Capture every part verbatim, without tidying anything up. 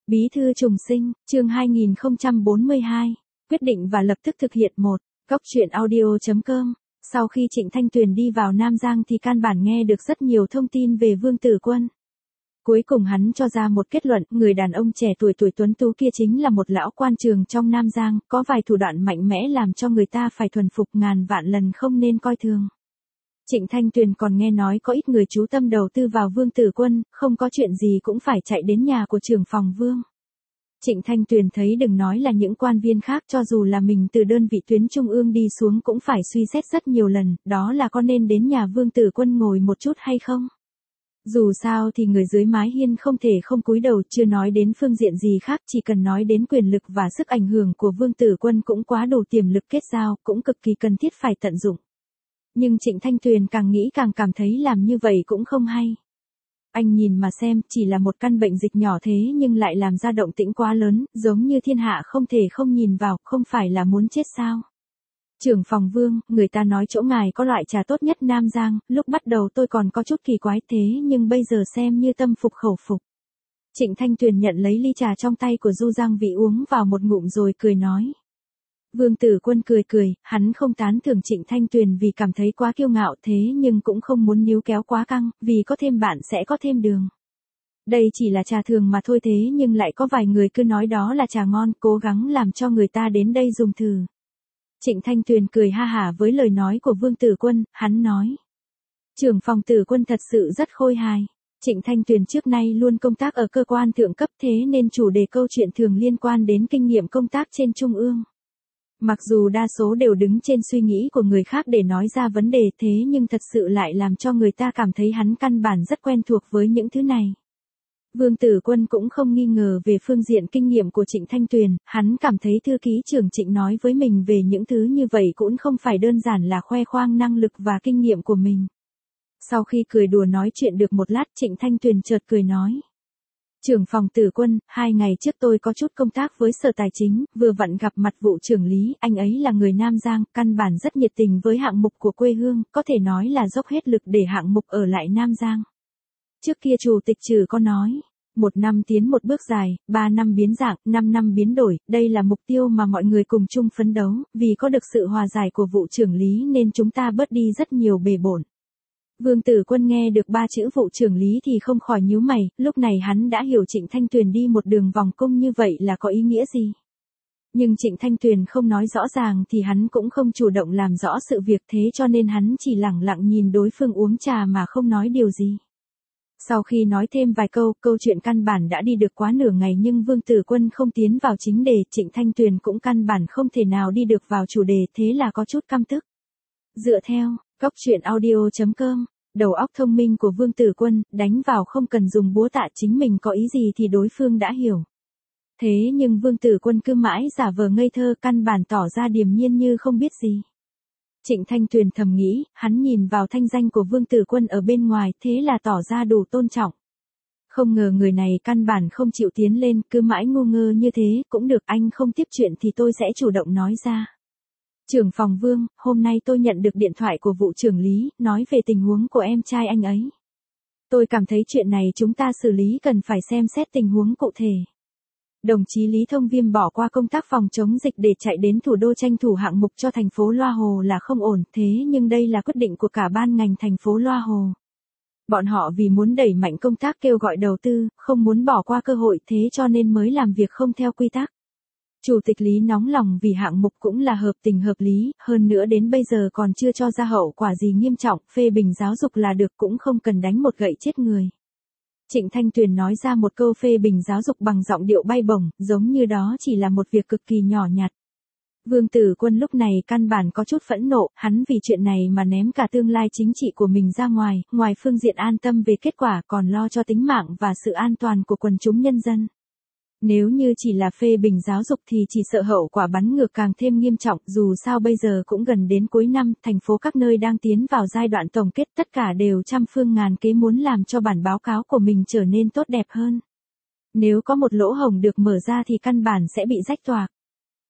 Bí thư trùng sinh, chương hai nghìn không trăm bốn mươi hai, quyết định và lập tức thực hiện một, góc truyện audio chấm com. Sau khi Trịnh Thanh Tuyền đi vào Nam Giang thì căn bản nghe được rất nhiều thông tin về Vương Tử Quân. Cuối cùng hắn cho ra một kết luận, người đàn ông trẻ tuổi tuổi tuấn tú kia chính là một lão quan trường trong Nam Giang, có vài thủ đoạn mạnh mẽ làm cho người ta phải thuần phục ngàn vạn lần không nên coi thường. Trịnh Thanh Tuyền còn nghe nói có ít người chú tâm đầu tư vào Vương Tử Quân, không có chuyện gì cũng phải chạy đến nhà của trưởng phòng Vương. Trịnh Thanh Tuyền thấy đừng nói là những quan viên khác, cho dù là mình từ đơn vị tuyến trung ương đi xuống cũng phải suy xét rất nhiều lần, đó là có nên đến nhà Vương Tử Quân ngồi một chút hay không. Dù sao thì người dưới mái hiên không thể không cúi đầu, chưa nói đến phương diện gì khác, chỉ cần nói đến quyền lực và sức ảnh hưởng của Vương Tử Quân cũng quá đủ tiềm lực kết giao, cũng cực kỳ cần thiết phải tận dụng. Nhưng Trịnh Thanh Tuyền càng nghĩ càng cảm thấy làm như vậy cũng không hay. Anh nhìn mà xem, chỉ là một căn bệnh dịch nhỏ thế nhưng lại làm ra động tĩnh quá lớn, giống như thiên hạ không thể không nhìn vào, không phải là muốn chết sao. Trưởng phòng Vương, người ta nói chỗ ngài có loại trà tốt nhất Nam Giang, lúc bắt đầu tôi còn có chút kỳ quái thế nhưng bây giờ xem như tâm phục khẩu phục. Trịnh Thanh Tuyền nhận lấy ly trà trong tay của Du Giang Vị uống vào một ngụm rồi cười nói. Vương Tử Quân cười cười, hắn không tán thưởng Trịnh Thanh Tuyền vì cảm thấy quá kiêu ngạo thế nhưng cũng không muốn níu kéo quá căng, vì có thêm bạn sẽ có thêm đường. Đây chỉ là trà thường mà thôi thế nhưng lại có vài người cứ nói đó là trà ngon, cố gắng làm cho người ta đến đây dùng thử. Trịnh Thanh Tuyền cười ha hả với lời nói của Vương Tử Quân, hắn nói. Trưởng phòng Tử Quân thật sự rất khôi hài. Trịnh Thanh Tuyền trước nay luôn công tác ở cơ quan thượng cấp thế nên chủ đề câu chuyện thường liên quan đến kinh nghiệm công tác trên trung ương. Mặc dù đa số đều đứng trên suy nghĩ của người khác để nói ra vấn đề thế nhưng thật sự lại làm cho người ta cảm thấy hắn căn bản rất quen thuộc với những thứ này. Vương Tử Quân cũng không nghi ngờ về phương diện kinh nghiệm của Trịnh Thanh Tuyền, hắn cảm thấy thư ký trưởng Trịnh nói với mình về những thứ như vậy cũng không phải đơn giản là khoe khoang năng lực và kinh nghiệm của mình. Sau khi cười đùa nói chuyện được một lát Trịnh Thanh Tuyền chợt cười nói. Trưởng phòng Tử Quân, hai ngày trước tôi có chút công tác với Sở Tài chính, vừa vặn gặp mặt vụ trưởng lý, anh ấy là người Nam Giang, căn bản rất nhiệt tình với hạng mục của quê hương, có thể nói là dốc hết lực để hạng mục ở lại Nam Giang. Trước kia chủ tịch Trừ có nói, một năm tiến một bước dài, ba năm biến dạng, năm năm biến đổi, đây là mục tiêu mà mọi người cùng chung phấn đấu, vì có được sự hòa giải của vụ trưởng lý nên chúng ta bớt đi rất nhiều bề bộn. Vương Tử Quân nghe được ba chữ vụ trưởng lý thì không khỏi nhíu mày, lúc này hắn đã hiểu Trịnh Thanh Tuyền đi một đường vòng cung như vậy là có ý nghĩa gì. Nhưng Trịnh Thanh Tuyền không nói rõ ràng thì hắn cũng không chủ động làm rõ sự việc thế cho nên hắn chỉ lẳng lặng nhìn đối phương uống trà mà không nói điều gì. Sau khi nói thêm vài câu, câu chuyện căn bản đã đi được quá nửa ngày nhưng Vương Tử Quân không tiến vào chính đề, Trịnh Thanh Tuyền cũng căn bản không thể nào đi được vào chủ đề thế là có chút căm tức. Dựa theo, góc truyện audio chấm com, đầu óc thông minh của Vương Tử Quân, đánh vào không cần dùng búa tạ chính mình có ý gì thì đối phương đã hiểu. Thế nhưng Vương Tử Quân cứ mãi giả vờ ngây thơ căn bản tỏ ra điềm nhiên như không biết gì. Trịnh Thanh Tuyền thầm nghĩ, hắn nhìn vào thanh danh của Vương Tử Quân ở bên ngoài thế là tỏ ra đủ tôn trọng. Không ngờ người này căn bản không chịu tiến lên, cứ mãi ngu ngơ như thế, cũng được anh không tiếp chuyện thì tôi sẽ chủ động nói ra. Trưởng phòng Vương, hôm nay tôi nhận được điện thoại của vụ trưởng lý, nói về tình huống của em trai anh ấy. Tôi cảm thấy chuyện này chúng ta xử lý cần phải xem xét tình huống cụ thể. Đồng chí Lý Thông Viêm bỏ qua công tác phòng chống dịch để chạy đến thủ đô tranh thủ hạng mục cho thành phố Loa Hồ là không ổn, thế nhưng đây là quyết định của cả ban ngành thành phố Loa Hồ. Bọn họ vì muốn đẩy mạnh công tác kêu gọi đầu tư, không muốn bỏ qua cơ hội thế cho nên mới làm việc không theo quy tắc. Chủ tịch Lý nóng lòng vì hạng mục cũng là hợp tình hợp lý, hơn nữa đến bây giờ còn chưa cho ra hậu quả gì nghiêm trọng, phê bình giáo dục là được cũng không cần đánh một gậy chết người. Trịnh Thanh Tuyền nói ra một câu phê bình giáo dục bằng giọng điệu bay bổng, giống như đó chỉ là một việc cực kỳ nhỏ nhặt. Vương Tử Quân lúc này căn bản có chút phẫn nộ, hắn vì chuyện này mà ném cả tương lai chính trị của mình ra ngoài, ngoài phương diện an tâm về kết quả còn lo cho tính mạng và sự an toàn của quần chúng nhân dân. Nếu như chỉ là phê bình giáo dục thì chỉ sợ hậu quả bắn ngược càng thêm nghiêm trọng, dù sao bây giờ cũng gần đến cuối năm, thành phố các nơi đang tiến vào giai đoạn tổng kết, tất cả đều trăm phương ngàn kế muốn làm cho bản báo cáo của mình trở nên tốt đẹp hơn. Nếu có một lỗ hổng được mở ra thì căn bản sẽ bị rách toạc.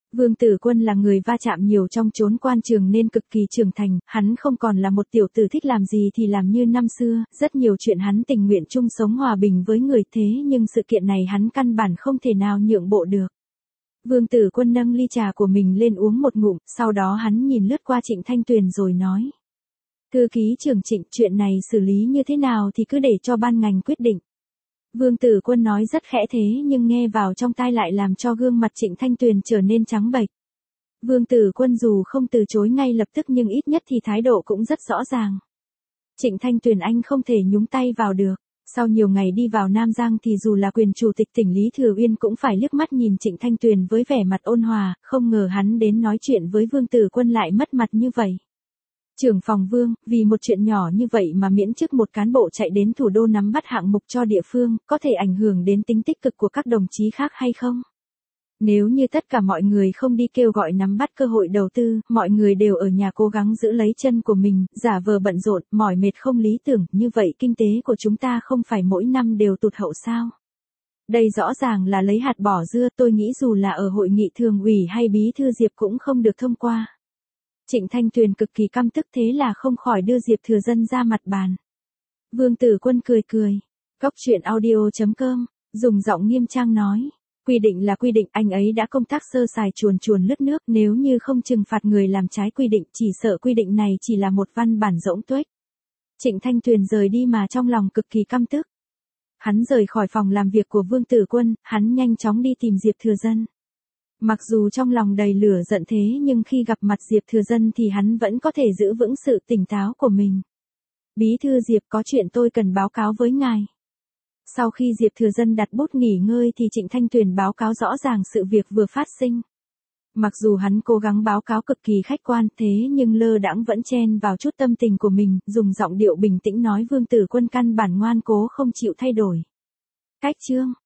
Vương Tử Quân là người va chạm nhiều trong chốn quan trường nên cực kỳ trưởng thành, hắn không còn là một tiểu tử thích làm gì thì làm như năm xưa, rất nhiều chuyện hắn tình nguyện chung sống hòa bình với người thế nhưng sự kiện này hắn căn bản không thể nào nhượng bộ được. Vương Tử Quân nâng ly trà của mình lên uống một ngụm, sau đó hắn nhìn lướt qua Trịnh Thanh Tuyền rồi nói. Thư ký trưởng Trịnh, chuyện này xử lý như thế nào thì cứ để cho ban ngành quyết định. Vương Tử Quân nói rất khẽ thế nhưng nghe vào trong tai lại làm cho gương mặt Trịnh Thanh Tuyền trở nên trắng bệch. Vương Tử Quân dù không từ chối ngay lập tức nhưng ít nhất thì thái độ cũng rất rõ ràng. Trịnh Thanh Tuyền anh không thể nhúng tay vào được. Sau nhiều ngày đi vào Nam Giang thì dù là quyền chủ tịch tỉnh Lý Thừa Uyên cũng phải liếc mắt nhìn Trịnh Thanh Tuyền với vẻ mặt ôn hòa, không ngờ hắn đến nói chuyện với Vương Tử Quân lại mất mặt như vậy. Trưởng phòng Vương, vì một chuyện nhỏ như vậy mà miễn chức một cán bộ chạy đến thủ đô nắm bắt hạng mục cho địa phương, có thể ảnh hưởng đến tính tích cực của các đồng chí khác hay không? Nếu như tất cả mọi người không đi kêu gọi nắm bắt cơ hội đầu tư, mọi người đều ở nhà cố gắng giữ lấy chân của mình, giả vờ bận rộn, mỏi mệt không lý tưởng, như vậy kinh tế của chúng ta không phải mỗi năm đều tụt hậu sao? Đây rõ ràng là lấy hạt bỏ dưa, tôi nghĩ dù là ở hội nghị thường ủy hay bí thư Diệp cũng không được thông qua. Trịnh Thanh Tuyền cực kỳ căm tức thế là không khỏi đưa Diệp Thừa Dân ra mặt bàn. Vương Tử Quân cười cười. Góc truyện audio chấm com, dùng giọng nghiêm trang nói. Quy định là quy định, anh ấy đã công tác sơ sài chuồn chuồn lướt nước, nếu như không trừng phạt người làm trái quy định, chỉ sợ quy định này chỉ là một văn bản rỗng tuếch. Trịnh Thanh Tuyền rời đi mà trong lòng cực kỳ căm tức. Hắn rời khỏi phòng làm việc của Vương Tử Quân, hắn nhanh chóng đi tìm Diệp Thừa Dân. Mặc dù trong lòng đầy lửa giận thế nhưng khi gặp mặt Diệp Thừa Dân thì hắn vẫn có thể giữ vững sự tỉnh táo của mình. Bí thư Diệp, có chuyện tôi cần báo cáo với ngài. Sau khi Diệp Thừa Dân đặt bút nghỉ ngơi thì Trịnh Thanh Tuyền báo cáo rõ ràng sự việc vừa phát sinh. Mặc dù hắn cố gắng báo cáo cực kỳ khách quan thế nhưng lơ đãng vẫn chen vào chút tâm tình của mình, dùng giọng điệu bình tĩnh nói Vương Tử Quân căn bản ngoan cố không chịu thay đổi. Cách chương